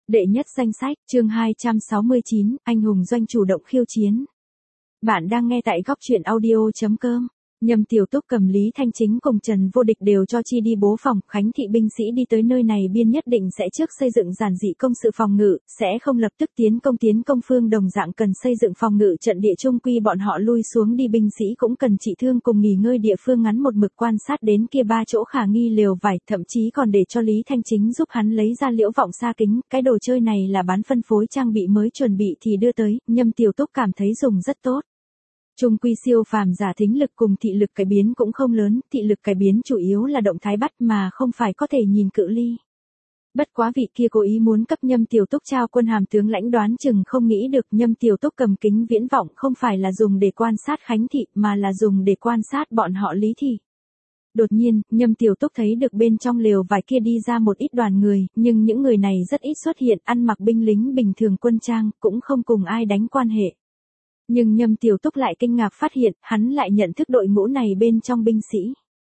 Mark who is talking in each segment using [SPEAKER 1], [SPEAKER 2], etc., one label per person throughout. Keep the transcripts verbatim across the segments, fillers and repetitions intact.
[SPEAKER 1] Đệ nhất danh sách, chương hai trăm sáu mươi chín, anh hùng doanh chủ động khiêu chiến. Bạn đang nghe tại góc truyện audio chấm com. Nhâm Tiểu Túc cầm Lý Thanh Chính cùng Trần Vô Địch đều cho chi đi bố phòng, Khánh thị binh sĩ đi tới nơi này biên nhất định sẽ trước xây dựng giản dị công sự phòng ngự, sẽ không lập tức tiến công tiến công phương đồng dạng cần xây dựng phòng ngự trận địa trung quy bọn họ lui xuống đi binh sĩ cũng cần trị thương cùng nghỉ ngơi địa phương ngắn một mực quan sát đến kia ba chỗ khả nghi lều vải, thậm chí còn để cho Lý Thanh Chính giúp hắn lấy ra liễu vọng xa kính, cái đồ chơi này là bán phân phối trang bị mới chuẩn bị thì đưa tới, Nhâm Tiểu Túc cảm thấy dùng rất tốt. Trung quy siêu phàm giả thính lực cùng thị lực cải biến cũng không lớn, thị lực cải biến chủ yếu là động thái bắt mà không phải có thể nhìn cự ly. Bất quá vị kia cố ý muốn cấp Nhâm Tiểu Túc trao quân hàm tướng lãnh đoán chừng không nghĩ được Nhâm Tiểu Túc cầm kính viễn vọng không phải là dùng để quan sát Khánh thị mà là dùng để quan sát bọn họ Lý thị. Đột nhiên, Nhâm Tiểu Túc thấy được bên trong lều vải kia đi ra một ít đoàn người, nhưng những người này rất ít xuất hiện, ăn mặc binh lính bình thường quân trang, cũng không cùng ai đánh quan hệ. Nhưng Nhâm Tiểu Túc lại kinh ngạc phát hiện, hắn lại nhận thức đội ngũ này bên trong binh sĩ.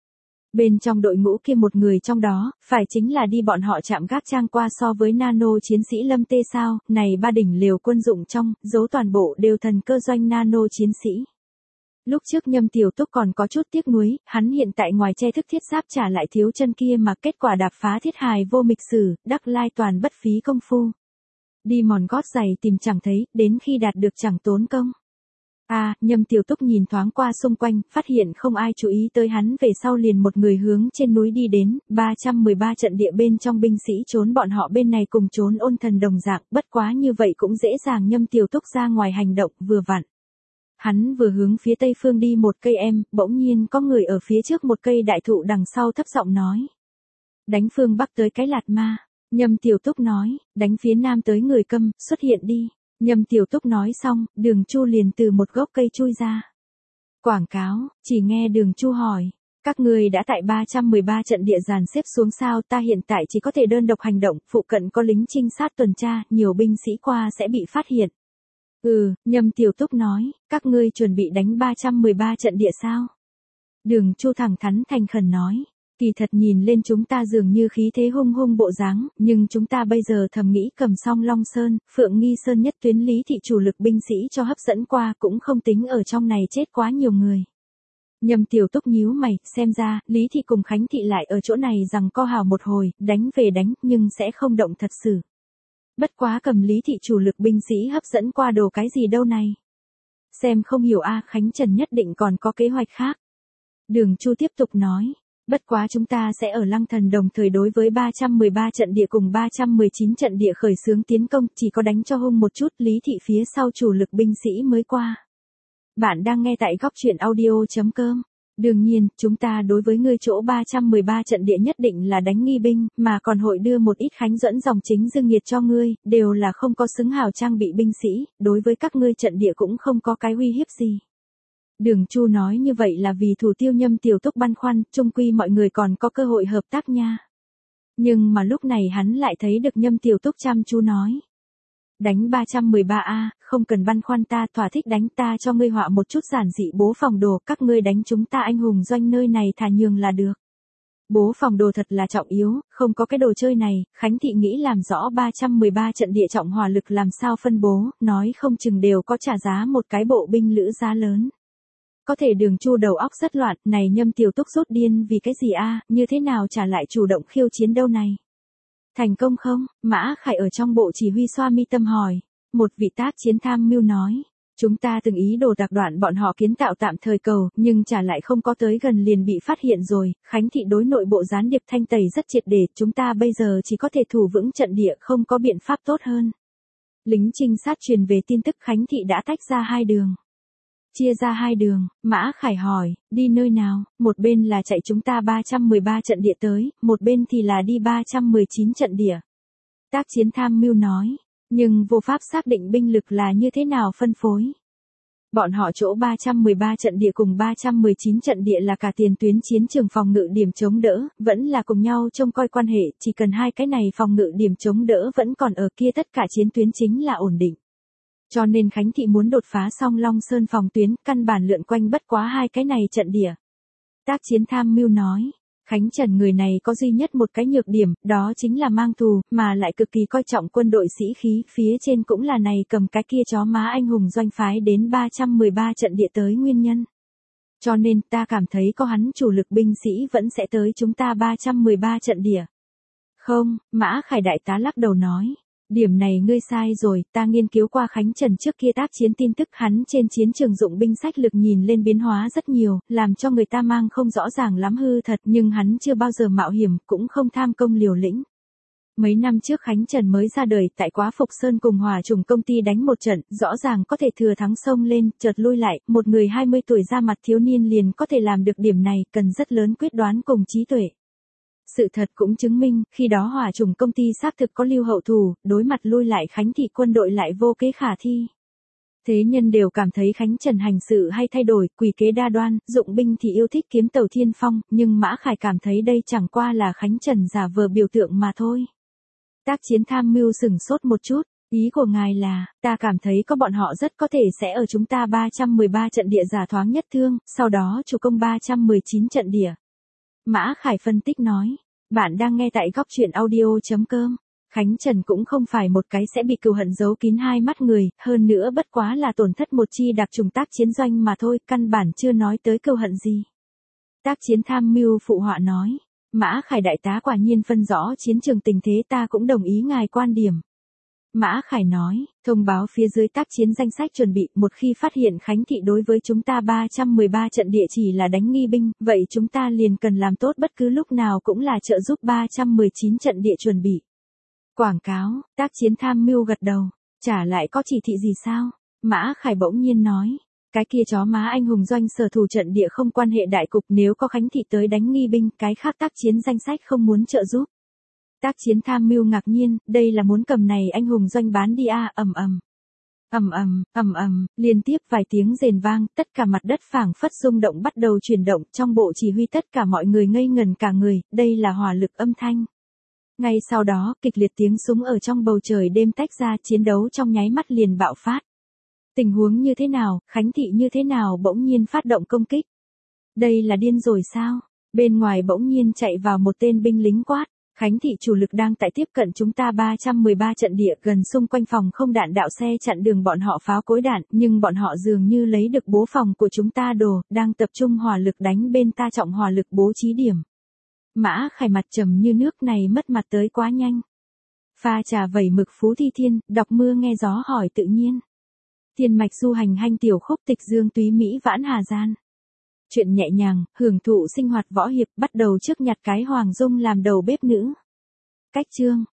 [SPEAKER 1] Bên trong đội ngũ kia một người trong đó, phải chính là đi bọn họ chạm gác trang qua so với nano chiến sĩ Lâm Tê sao, này ba đỉnh liều quân dụng trong, dấu toàn bộ đều thần cơ doanh nano chiến sĩ. Lúc trước Nhâm Tiểu Túc còn có chút tiếc nuối, hắn hiện tại ngoài che thức thiết giáp trả lại thiếu chân kia mà kết quả đạp phá thiết hài vô mịch sử, đắc lai toàn bất phí công phu. Đi mòn gót giày tìm chẳng thấy, đến khi đạt được chẳng tốn công. A, à, Nhâm Tiểu Túc nhìn thoáng qua xung quanh, phát hiện không ai chú ý tới hắn về sau liền một người hướng trên núi đi đến, ba trăm mười ba trận địa bên trong binh sĩ trốn bọn họ bên này cùng trốn ôn thần đồng dạng, bất quá như vậy cũng dễ dàng Nhâm Tiểu Túc ra ngoài hành động, vừa vặn. Hắn vừa hướng phía tây phương đi một cây em, bỗng nhiên có người ở phía trước một cây đại thụ đằng sau thấp giọng nói. Đánh phương bắc tới cái Lạt Ma, Nhâm Tiểu Túc nói, đánh phía nam tới người Câm, xuất hiện đi. Nhâm Tiểu Túc nói xong, Đường Chu liền từ một gốc cây chui ra. Quảng cáo, chỉ nghe Đường Chu hỏi, các người đã tại ba trăm mười ba trận địa dàn xếp xuống sao, ta hiện tại chỉ có thể đơn độc hành động, phụ cận có lính trinh sát tuần tra, nhiều binh sĩ qua sẽ bị phát hiện. Ừ, Nhâm Tiểu Túc nói, các ngươi chuẩn bị đánh ba trăm mười ba trận địa sao? Đường Chu thẳng thắn thành khẩn nói. Kỳ thật nhìn lên chúng ta dường như khí thế hung hung bộ dáng, nhưng chúng ta bây giờ thầm nghĩ cầm xong Long Sơn, Phượng Nghi Sơn nhất tuyến Lý thị chủ lực binh sĩ cho hấp dẫn qua cũng không tính ở trong này chết quá nhiều người. Nhâm Tiểu Túc nhíu mày, xem ra, Lý thị cùng Khánh thị lại ở chỗ này rằng co hào một hồi, đánh về đánh, nhưng sẽ không động thật sự. Bất quá cầm Lý thị chủ lực binh sĩ hấp dẫn qua đồ cái gì đâu này. Xem không hiểu a, Khánh Trần nhất định còn có kế hoạch khác. Đường Chu tiếp tục nói. Bất quá chúng ta sẽ ở Lăng Thần đồng thời đối với ba trăm mười ba trận địa cùng ba trăm mười chín trận địa khởi xướng tiến công, chỉ có đánh cho hung một chút, Lý thị phía sau chủ lực binh sĩ mới qua. Bạn đang nghe tại góc truyện audio chấm com. Đương nhiên, chúng ta đối với ngươi chỗ ba trăm mười ba trận địa nhất định là đánh nghi binh, mà còn hội đưa một ít Khánh dẫn dòng chính dương nhiệt cho ngươi, đều là không có xứng hào trang bị binh sĩ, đối với các ngươi trận địa cũng không có cái uy hiếp gì. Đường Chu nói như vậy là vì thủ tiêu Nhâm Tiểu Túc băn khoăn, chung quy mọi người còn có cơ hội hợp tác nha. Nhưng mà lúc này hắn lại thấy được Nhâm Tiểu Túc chăm chú nói. Đánh ba trăm mười ba a, không cần băn khoăn ta, thỏa thích đánh, ta cho ngươi họa một chút giản dị bố phòng đồ, các ngươi đánh chúng ta anh hùng doanh nơi này thả nhường là được. Bố phòng đồ thật là trọng yếu, không có cái đồ chơi này, Khánh thị nghĩ làm rõ ba trăm mười ba trận địa trọng hỏa lực làm sao phân bố, nói không chừng đều có trả giá một cái bộ binh lữ giá lớn. Có thể Đường Chu đầu óc rất loạn, này Nhâm Tiểu Túc rốt điên vì cái gì a, như thế nào trả lại chủ động khiêu chiến đâu này? Thành công không? Mã Khải ở trong bộ chỉ huy xoa mi tâm hỏi. Một vị tác chiến tham mưu nói, chúng ta từng ý đồ đặc đoạn bọn họ kiến tạo tạm thời cầu, nhưng trả lại không có tới gần liền bị phát hiện rồi, Khánh thị đối nội bộ gián điệp thanh tẩy rất triệt để, chúng ta bây giờ chỉ có thể thủ vững trận địa, không có biện pháp tốt hơn. Lính trinh sát truyền về tin tức Khánh thị đã tách ra hai đường. Chia ra hai đường, Mã Khải hỏi, đi nơi nào, một bên là chạy chúng ta ba trăm mười ba trận địa tới, một bên thì là đi ba trăm mười chín trận địa. Tác chiến tham mưu nói, nhưng vô pháp xác định binh lực là như thế nào phân phối. Bọn họ chỗ ba trăm mười ba trận địa cùng ba trăm mười chín trận địa là cả tiền tuyến chiến trường phòng ngự điểm chống đỡ, vẫn là cùng nhau trông coi quan hệ, chỉ cần hai cái này phòng ngự điểm chống đỡ vẫn còn ở kia tất cả chiến tuyến chính là ổn định. Cho nên Khánh thị muốn đột phá xong Long Sơn phòng tuyến, căn bản lượn quanh bất quá hai cái này trận địa. Tác chiến tham mưu nói, Khánh Trần người này có duy nhất một cái nhược điểm, đó chính là mang thù, mà lại cực kỳ coi trọng quân đội sĩ khí, phía trên cũng là này cầm cái kia chó má anh hùng doanh phái đến ba trăm mười ba trận địa tới nguyên nhân. Cho nên ta cảm thấy có hắn chủ lực binh sĩ vẫn sẽ tới chúng ta ba trăm mười ba trận địa. Không, Mã Khải đại tá lắc đầu nói. Điểm này ngươi sai rồi, ta nghiên cứu qua Khánh Trần trước kia tác chiến tin tức, hắn trên chiến trường dụng binh sách lược nhìn lên biến hóa rất nhiều, làm cho người ta mang không rõ ràng lắm hư thật, nhưng hắn chưa bao giờ mạo hiểm, cũng không tham công liều lĩnh. Mấy năm trước Khánh Trần mới ra đời, tại Quá Phục Sơn cùng Hòa Trùng công ty đánh một trận, rõ ràng có thể thừa thắng xông lên, chợt lui lại, một người hai mươi tuổi ra mặt thiếu niên liền có thể làm được điểm này, cần rất lớn quyết đoán cùng trí tuệ. Sự thật cũng chứng minh, khi đó Hòa Trùng công ty xác thực có lưu hậu thù, đối mặt lui lại Khánh thị quân đội lại vô kế khả thi. Thế nhân đều cảm thấy Khánh Trần hành sự hay thay đổi, quỷ kế đa đoan, dụng binh thì yêu thích kiếm tàu thiên phong, nhưng Mã Khải cảm thấy đây chẳng qua là Khánh Trần giả vờ biểu tượng mà thôi. Tác chiến tham mưu sửng sốt một chút, ý của ngài là, ta cảm thấy có bọn họ rất có thể sẽ ở chúng ta ba trăm mười ba trận địa giả thoáng nhất thương, sau đó chủ công ba trăm mười chín trận địa. Mã Khải phân tích nói, bạn đang nghe tại góc truyện audio.com. Khánh Trần cũng không phải một cái sẽ bị cừu hận giấu kín hai mắt người, hơn nữa bất quá là tổn thất một chi đặc trùng tác chiến doanh mà thôi, căn bản chưa nói tới cừu hận gì. Tác chiến tham mưu phụ họa nói, Mã Khải đại tá quả nhiên phân rõ chiến trường tình thế, ta cũng đồng ý ngài quan điểm. Mã Khải nói, thông báo phía dưới tác chiến danh sách chuẩn bị, một khi phát hiện Khánh thị đối với chúng ta ba trăm mười ba trận địa chỉ là đánh nghi binh, vậy chúng ta liền cần làm tốt bất cứ lúc nào cũng là trợ giúp ba trăm mười chín trận địa chuẩn bị. Quảng cáo, tác chiến tham mưu gật đầu, trả lại có chỉ thị gì sao? Mã Khải bỗng nhiên nói, cái kia chó má anh hùng doanh sở thủ trận địa không quan hệ đại cục, nếu có Khánh thị tới đánh nghi binh, cái khác tác chiến danh sách không muốn trợ giúp. Tác chiến tham mưu ngạc nhiên, đây là muốn cầm này anh hùng doanh bán đi à, ầm ầm. Ầm ầm, ầm ầm, liên tiếp vài tiếng rền vang, tất cả mặt đất phảng phất rung động bắt đầu chuyển động, trong bộ chỉ huy tất cả mọi người ngây ngần cả người, đây là hỏa lực âm thanh. Ngay sau đó, kịch liệt tiếng súng ở trong bầu trời đêm tách ra, chiến đấu trong nháy mắt liền bạo phát. Tình huống như thế nào, Khánh thị như thế nào bỗng nhiên phát động công kích? Đây là điên rồi sao? Bên ngoài bỗng nhiên chạy vào một tên binh lính quát. Khánh thị chủ lực đang tại tiếp cận chúng ta ba trăm mười ba trận địa, gần xung quanh phòng không đạn đạo xe chặn đường bọn họ pháo cối đạn, nhưng bọn họ dường như lấy được bố phòng của chúng ta đồ, đang tập trung hỏa lực đánh bên ta trọng hỏa lực bố trí điểm. Mã Khải mặt trầm như nước, này mất mặt tới quá nhanh. Pha trà vẩy mực Phú Thi Thiên, đọc mưa nghe gió hỏi tự nhiên. Thiên mạch du hành hanh tiểu khúc, tịch dương túy Mỹ vãn hà gian. Chuyện nhẹ nhàng, hưởng thụ sinh hoạt võ hiệp, bắt đầu trước nhặt cái Hoàng Dung làm đầu bếp nữ. Cách chương